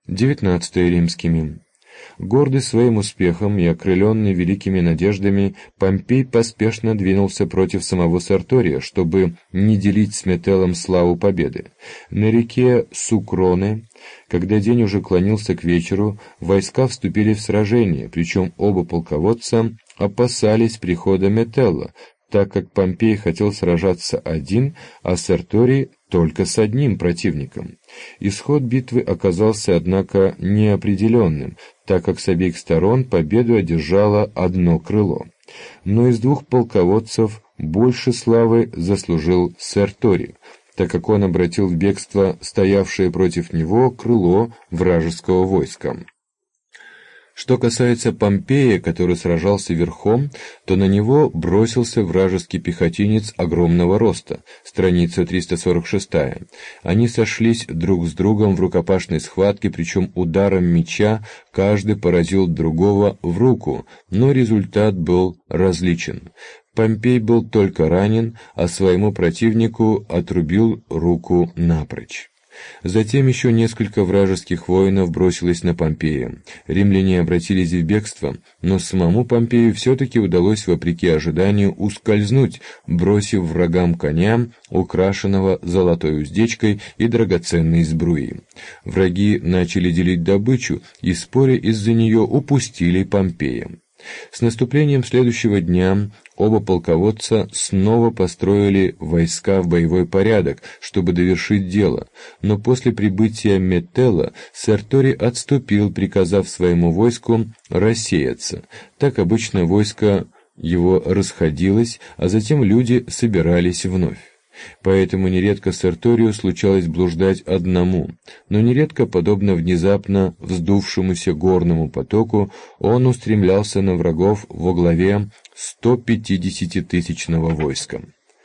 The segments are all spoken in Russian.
19 римскими. Гордый своим успехом и окрыленный великими надеждами, Помпей поспешно двинулся против самого Сертория, чтобы не делить с Метеллом славу победы. На реке Сукроне, когда день уже клонился к вечеру, войска вступили в сражение, причем оба полководца опасались прихода Метелла, так как Помпей хотел сражаться один, а Серторий только с одним противником. Исход битвы оказался, однако, неопределенным, так как с обеих сторон победу одержало одно крыло. Но из двух полководцев больше славы заслужил Серторий, так как он обратил в бегство стоявшее против него крыло вражеского войска. Что касается Помпея, который сражался верхом, то на него бросился вражеский пехотинец огромного роста, страница 346. Они сошлись друг с другом в рукопашной схватке, причем ударом меча каждый поразил другого в руку, но результат был различен. Помпей был только ранен, а своему противнику отрубил руку напрочь. Затем еще несколько вражеских воинов бросилось на Помпея. Римляне обратились в бегство, но самому Помпею все-таки удалось, вопреки ожиданию, ускользнуть, бросив врагам коня, украшенного золотой уздечкой и драгоценной сбруей. Враги начали делить добычу и, споря из-за нее, упустили Помпея. С наступлением следующего дня оба полководца снова построили войска в боевой порядок, чтобы довершить дело, но после прибытия Метелла Серторий отступил, приказав своему войску рассеяться. Так обычно войско его расходилось, а затем люди собирались вновь. Поэтому нередко Серторию случалось блуждать одному, но нередко, подобно внезапно вздувшемуся горному потоку, он устремлялся на врагов во главе 150-тысячного войска.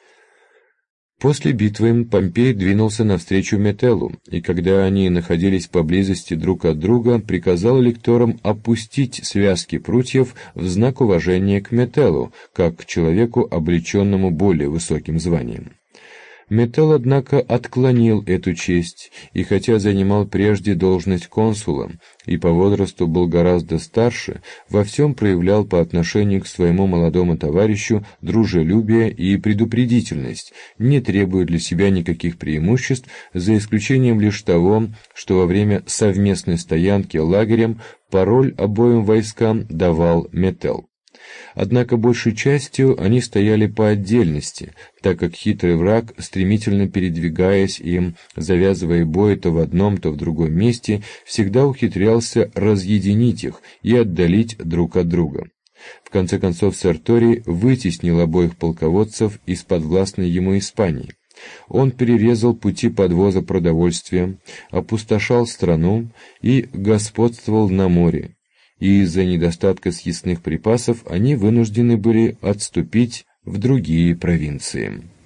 После битвы Помпей двинулся навстречу Метеллу, и когда они находились поблизости друг от друга, приказал лекторам опустить связки прутьев в знак уважения к Метеллу, как к человеку, облеченному более высоким званием. Метелл, однако, отклонил эту честь, и хотя занимал прежде должность консула и по возрасту был гораздо старше, во всем проявлял по отношению к своему молодому товарищу дружелюбие и предупредительность, не требуя для себя никаких преимуществ, за исключением лишь того, что во время совместной стоянки лагерем пароль обоим войскам давал Метелл. Однако большей частью они стояли по отдельности, так как хитрый враг, стремительно передвигаясь и завязывая бой то в одном, то в другом месте, всегда ухитрялся разъединить их и отдалить друг от друга. В конце концов Серторий вытеснил обоих полководцев из подвластной ему Испании. Он перерезал пути подвоза продовольствия, опустошал страну и господствовал на море, и из-за недостатка съестных припасов они вынуждены были отступить в другие провинции.